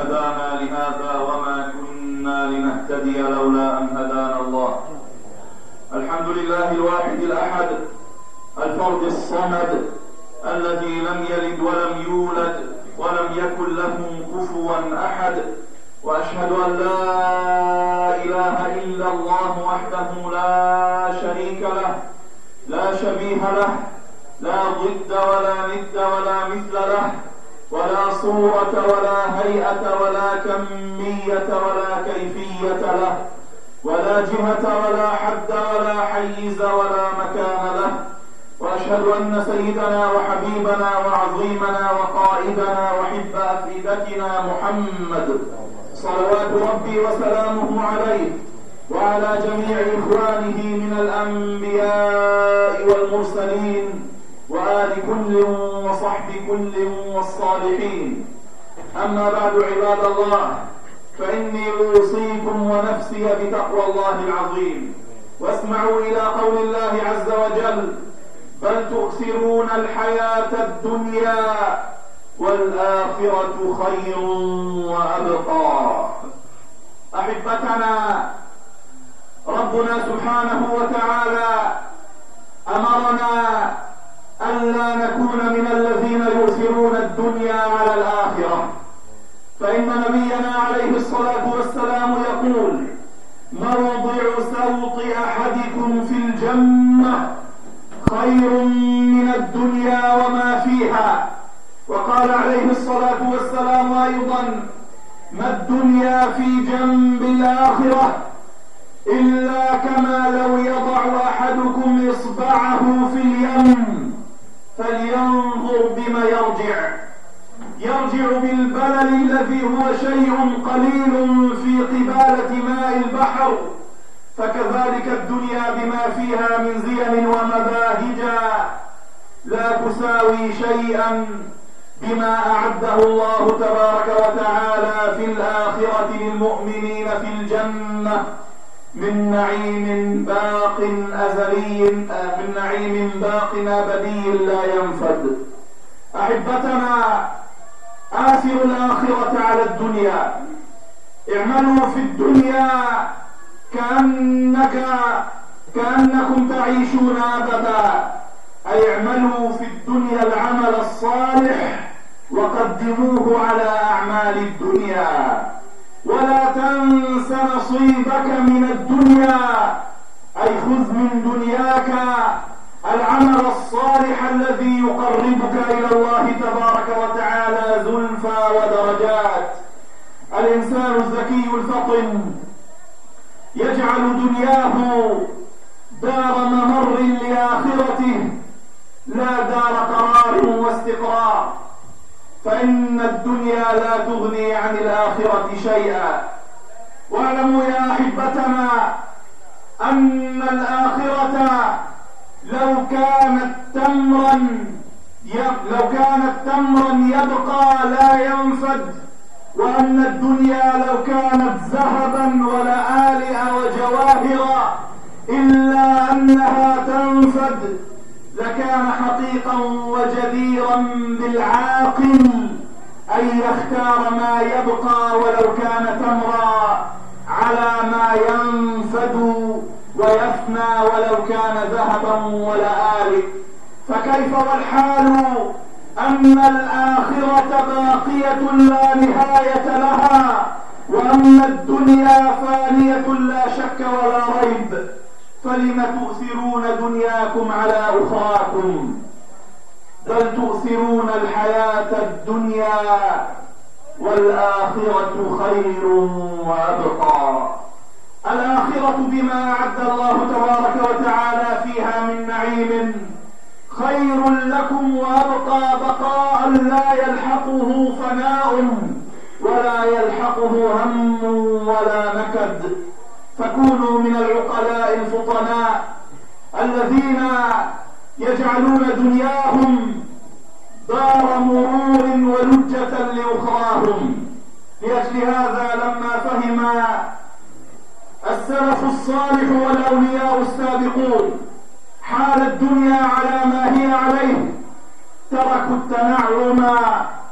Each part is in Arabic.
هدانا لهذا وما كنا لنهتدي لولا أن هدانا الله. الحمد لله الواحد الأحد الفرد الصمد الذي لم يلد ولم يولد ولم يكن له كفوا أحد، وأشهد أن لا إله إلا الله وحده لا شريك له لا شبيه له لا ضد ولا ند ولا مثل له ولا صورة ولا هيئة ولا كمية ولا كيفية له ولا جهة ولا حد ولا حيز ولا مكان له. وأشهد أن سيدنا وحبيبنا وعظيمنا وقائدنا وحب أفئدتنا محمد صلوات ربي وسلامه عليه وعلى جميع إخوانه من الأنبياء والمرسلين وآل كل وصحب كل والصالحين. أما بعد عباد الله، فإني أوصيكم ونفسي بتقوى الله العظيم. واسمعوا إلى قول الله عز وجل: بل تؤثرون الحياة الدنيا والآخرة خير وأبقى. أحبتنا، ربنا سبحانه وتعالى أمرنا ألا نكون من الذين يؤثرون الدنيا على الآخرة، فإن نبينا عليه الصلاة والسلام يقول: موضع سوط أحدكم في الجنة خير من الدنيا وما فيها. وقال عليه الصلاة والسلام أيضا: ما الدنيا في جنب الآخرة إلا كما لو يضع أحدكم إصبعه في اليم فلينظر بما يرجع بالبلل الذي هو شيء قليل في قبالة ماء البحر، فكذلك الدنيا بما فيها من زين ومباهج لا تساوي شيئا بما أعده الله تبارك وتعالى في الآخرة للمؤمنين في الجنة من نعيم باق أزلي، من نعيم باق أبدي لا ينفد. أحبتنا، آثروا الآخرة على الدنيا. اعملوا في الدنيا كأنكم تعيشون أبدا، أي اعملوا في الدنيا العمل الصالح وقدموه على أعمال الدنيا. ولا تنس نصيبك من الدنيا، أي خذ من دنياك العمل الصالح الذي يقربك إلى الله تبارك وتعالى زلفى ودرجات. الإنسان الذكي الفطن يجعل دنياه دار ممر لآخرته لا دار قرار واستقرار، فإن الدنيا لا تغني عن الآخرة شيئا. واعلموا يا أحبتنا أن الآخرة لو كانت تمرا يبقى لا ينفد، وأن الدنيا لو كانت ذهبا ولآلئ وجواهر إلا أنها تنفد لكان حقيقا وجديرا بالعاقل أن يختار ما يبقى ولو كان تمرا على ما ينفد ويفنى ولو كان ذهبا ولآلئ. فكيف والحال أن الآخرة باقية لا نهاية لها، وأن الدنيا فانية لا شك ولا ريب، فلم تؤثرون دنياكم على أخراكم؟ بل تؤثرون الحياة الدنيا والآخرة خير وأبقى. الآخرة بما أعد الله تبارك وتعالى فيها من نعيم خير لكم وأبقى، بقاء لا يلحقه فناء ولا يلحقه هم ولا نكد. فكونوا من العقلاء الفطناء الذين يجعلون دنياهم دار مرور ولجة لأخراهم. لأجل هذا لما فهم السلف الصالح والأولياء السابقون حال الدنيا على ما هي عليه تركوا التنعم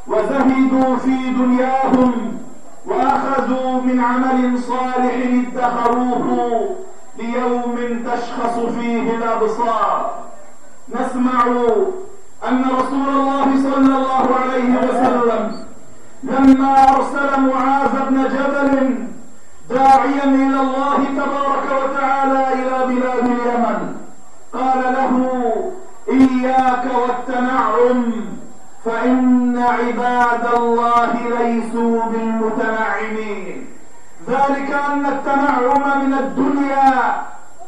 وزهدوا في دنياهم وأخذوا من عمل صالح ادخروه ليوم تشخص فيه الأبصار. نسمع أن رسول الله صلى الله عليه وسلم لما أرسل معاذ بن جبل داعيا إلى الله تبارك وتعالى إلى بلاد اليمن قال له: إياك والتنعم، فإن عباد الله ليسوا بالمتنعمين. ذلك أن التنعم من الدنيا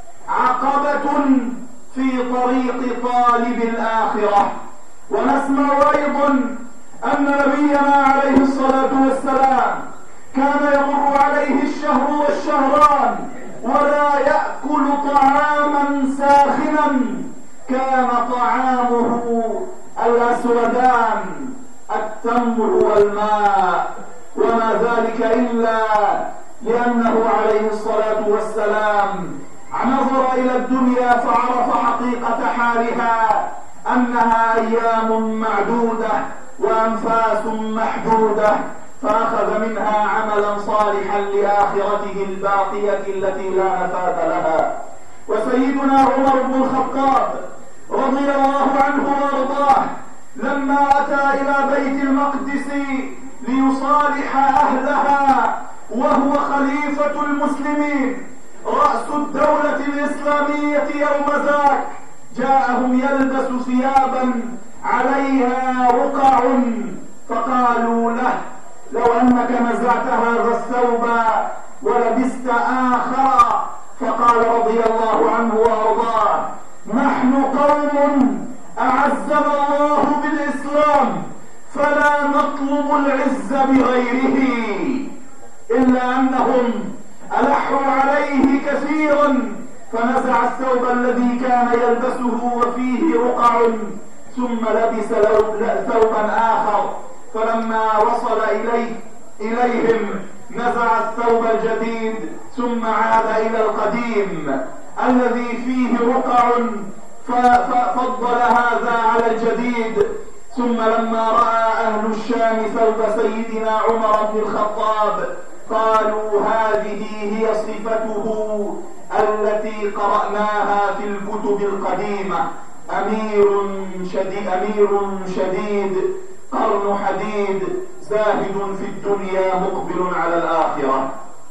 عقبة في طريق طالب الآخرة. ونسمع أيضا أن نبينا عليه الصلاة والسلام كان يمر عليه الشهر والشهران ولا يأكل طعاما ساخنا، كان طعامه الأسودان التمر والماء، وما ذلك إلا لأنه عليه الصلاة والسلام نظر إلى الدنيا فعرف حقيقة حالها أنها أيام معدودة وأنفاس محدودة، فأخذ منها عملا صالحا لآخرته الباقية التي لا نفاذ لها. وسيدنا عمر بن الخطاب رضي الله عنه وارضاه لما أتى إلى بيت المقدس ليصالح أهلها وهو خليفة المسلمين رأس الدولة الإسلامية يوم ذاك، جاءهم يلبس ثيابا عليها رقع، فقالوا له: لو أنك نزعت هذا الثوب ولبست آخر. فقال رضي الله عنه وارضاه: نحن قوم أعزنا الله بالإسلام فلا نطلب العز بغيره، إلا أنهم ألحوا عليه كثيرا فنزع الثوب الذي كان يلبسه وفيه رقع ثم لبس ثوبا آخر، فلما وصل إليهم نزع الثوب الجديد ثم عاد إلى القديم الذي فيه رقع ففضل هذا على الجديد. ثم لما رأى أهل الشام ثوب سيدنا عمر بن الخطاب قالوا: هذه هي صفته التي قرأناها في الكتب القديمة، أمير شديد قرن حديد زاهد في الدنيا مقبل على الآخرة.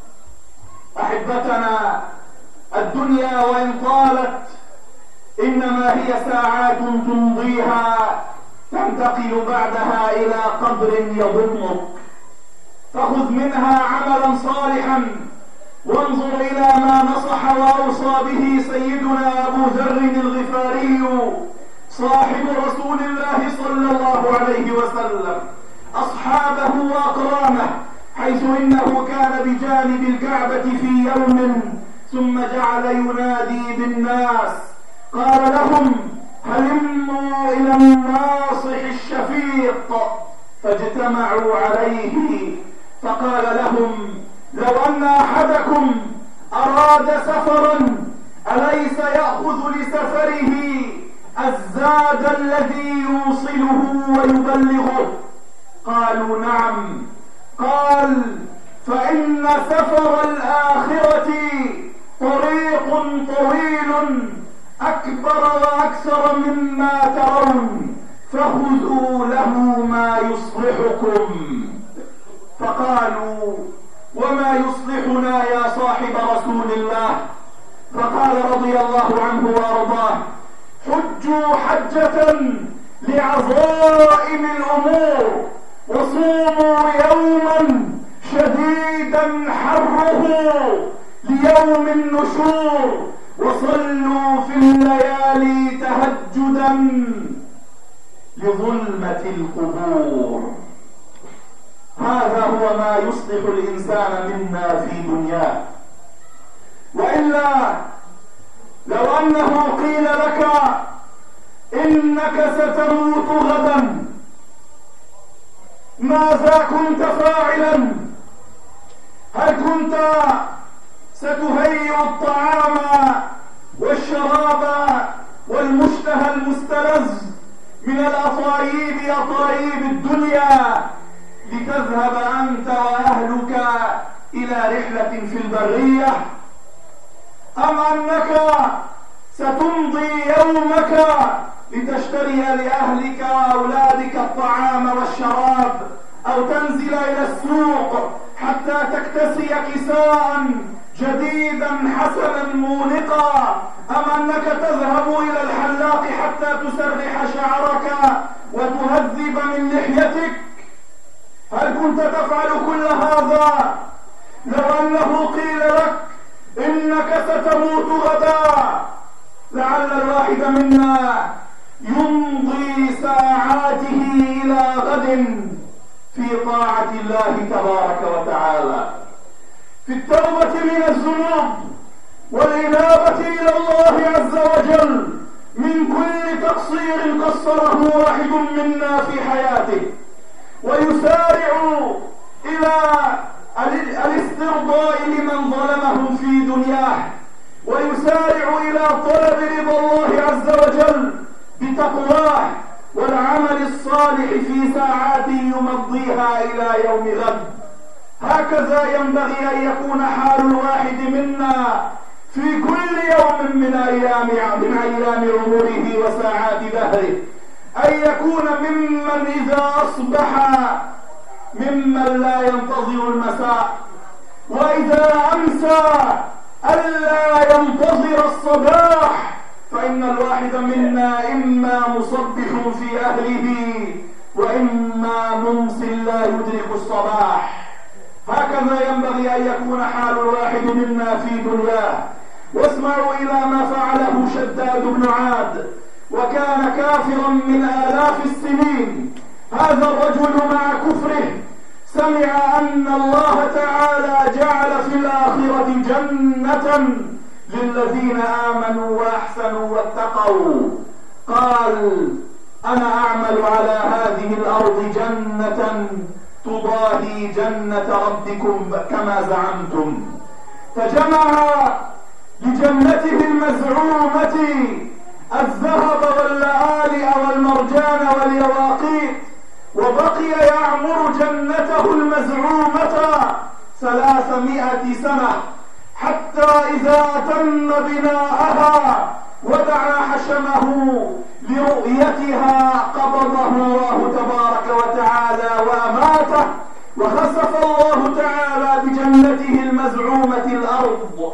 أحبتنا، الدنيا وإن طالت إنما هي ساعات تمضيها تنتقل بعدها إلى قبر يضمك، فخذ منها عملا صالحا وانظر إلى ما نصح وأوصى به سيدنا أبو ذر الغفاري صاحب رسول الله صلى الله عليه وسلم أصحابه وأقرانه، حيث إنه كان بجانب الكعبة في يوم ثم جعل ينادي بالناس، قال لهم: هلموا إلى الناصح الشفيق، فاجتمعوا عليه فقال لهم: لو أن أحدكم أراد سفرا أليس يأخذ لسفره الزاد الذي يوصله ويبلغه؟ قالوا: نعم. قال: فإن سفر الآخرة طريق طويل أكبر وأكثر مما ترون، فخذوا له ما يصلحكم. فقالوا: وما يصلحنا يا صاحب رسول الله؟ فقال رضي الله عنه وارضاه: حجوا حجة لعظائم الأمور، وصوموا يوما شديدا حره ليوم النشور، وصلوا في الليالي تهجدا لظلمة القبور. هذا هو ما يصلح الإنسان منا في دنياه. وإلا لو أنه قيل لك إنك ستموت غدا، ماذا كنت فاعلا؟ هل كنت ستهيئ الطعام والشراب والمشتهى المستلذ من الأطايب أطايب الدنيا لتذهب أنت وأهلك إلى رحلة في البرية، أم أنك ستمضي يومك لتشتري لأهلك وأولادك الطعام والشراب، أو تنزل إلى السوق حتى تكتسي كساء جديدا حسنا مونقا، أم أنك تذهب إلى الحلاق حتى تسرح شعرك وتهذب من لحيتك؟ هل كنت تفعل كل هذا لو أنه قيل لك إنك ستموت غدا؟ لعل الواحد منا يمضي ساعاته إلى غد في طاعة الله تبارك وتعالى، في التوبة من الذنوب والإنابة إلى الله عز وجل من كل تقصير قصره واحد منا في حياته، ويسارع إلى الاسترضاء لمن ظلمهم في دنياه، ويسارع إلى طلب رضا الله عز وجل بتقواه والعمل الصالح في ساعات يمضيها إلى يوم غد. هكذا ينبغي أن يكون حال الواحد منا في كل يوم من أيام عمره وساعات دهره، أن يكون ممن إذا أصبح ممن لا ينتظر المساء، وإذا أمسى ألا ينتظر الصباح، فإن الواحد منا إما مصبح في أهله وإما ممس لا يدرك الصباح. هكذا ينبغي أن يكون حال الواحد منا في دنياه. واسمعوا إلى ما فعله شداد بن عاد، وكان كافرا من آلاف السنين. هذا الرجل مع كفره سمع أن الله تعالى جعل في الآخرة جنة للذين آمنوا وأحسنوا واتقوا. قال: أنا أعمل على هذه الأرض جنة تضاهي جنة ربكم كما زعمتم. فجمع لجنته المزعومة الذهب واللآلئ والمرجان واليواقيت، وبقي يعمر جنته المزعومة 300 سنة، حتى إذا أتم بناءها ودعا حشمه لرؤيتها قبضه الله تبارك وتعالى وأماته، وخسف الله تعالى بجنته المزعومة الأرض.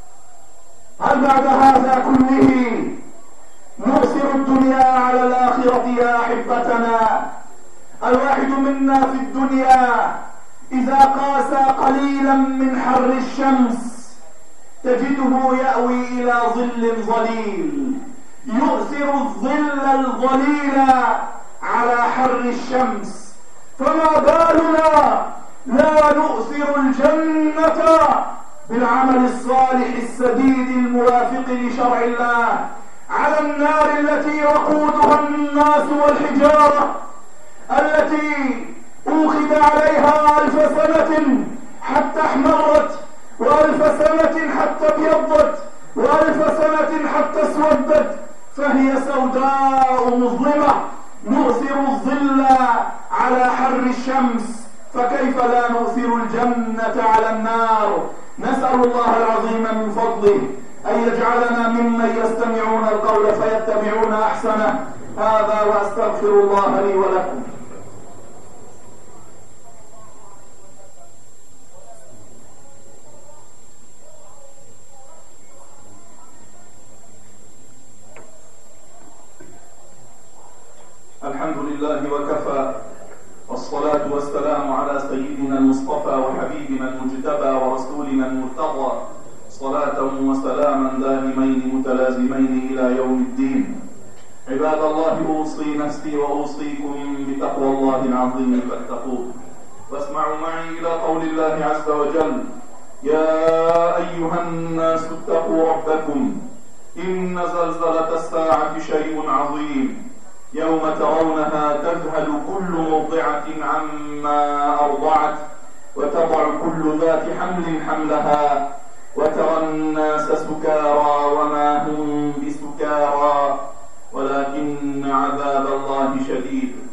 هل بعد هذا كله نؤثر الدنيا على الآخرة يا أحبتنا؟ الواحد منا في الدنيا إذا قاس قليلا من حر الشمس تجده يأوي إلى ظل ظليل، يؤثر الظل الظليل على حر الشمس، فما بالنا لا نؤثر الجنة بالعمل الصالح السديد الموافق لشرع الله على النار التي وقودها الناس والحجارة، التي أوقد عليها 1000 سنة حتى احمرت، و1000 سنة حتى ابيضت، و1000 سنة حتى اسودت، فهي سوداء مظلمة. نؤثر الظل على حر الشمس، فكيف لا نؤثر الجنة على النار؟ نسأل الله العظيم من فضله أن يجعلنا ممن يستمعون القول فيتبعون أحسنه. هذا وأستغفر الله لي ولكم. الحمد لله وكفى، والصلاة والسلام على سيدنا المصطفى وحبيبنا المجتبى ورسولنا المرتضى، صلاة وسلاما دائمين متلازمين إلى يوم الدين. عباد الله، أوصي نفسي وأوصيكم بتقوى الله العظيم فاتقوه. واسمعوا معي إلى قول الله عز وجل: يا أيها الناس اتقوا ربكم إن زلزلة الساعة شيء عظيم، يوم ترونها تذهل كل مرضعة عما أرضعت وتضع كل ذات حمل حملها وترى الناس سكارى وما هم بسكارى ولكن عذاب الله شديد.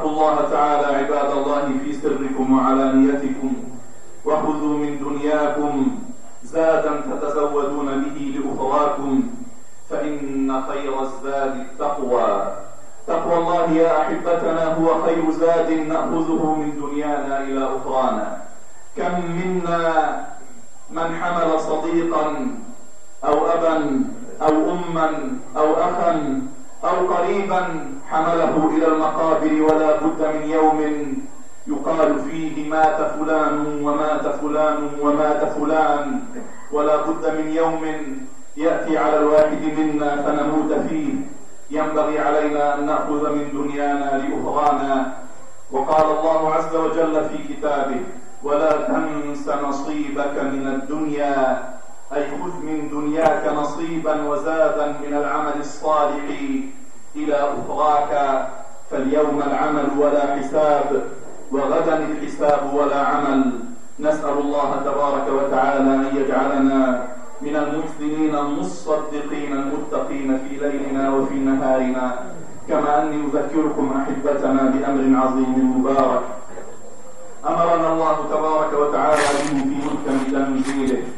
اتقوا الله تعالى عباد الله في سركم وعلانيتكم، وخذوا من دنياكم زادا تتزودون به لأخراكم، فإن خير الزاد التقوى. تقوى الله يا أحبتنا هو خير زاد نأخذه من دنيانا إلى أخرانا. كم منا من حمل صديقا أو أبا أو أما أو أخا أو قريبا حمله إلى المقابر، ولا بد من يوم يقال فيه مات فلان ومات فلان ومات فلان، ولا بد من يوم يأتي على الواحد منا فنموت فيه. ينبغي علينا أن نأخذ من دنيانا لأخرانا. وقال الله عز وجل في كتابه: ولا تنس نصيبك من الدنيا، أي خذ من دنياك نصيبا وزادا من العمل الصالح إلى أخراك، فاليوم العمل ولا حساب، وغدا الحساب ولا عمل. نسأل الله تبارك وتعالى أن يجعلنا من المحسنين المصدقين المتقين في ليلنا وفي نهارنا. كما أني أذكركم أحبتنا بأمر عظيم مبارك أمرنا الله تبارك وتعالى به في محكم تنزيله،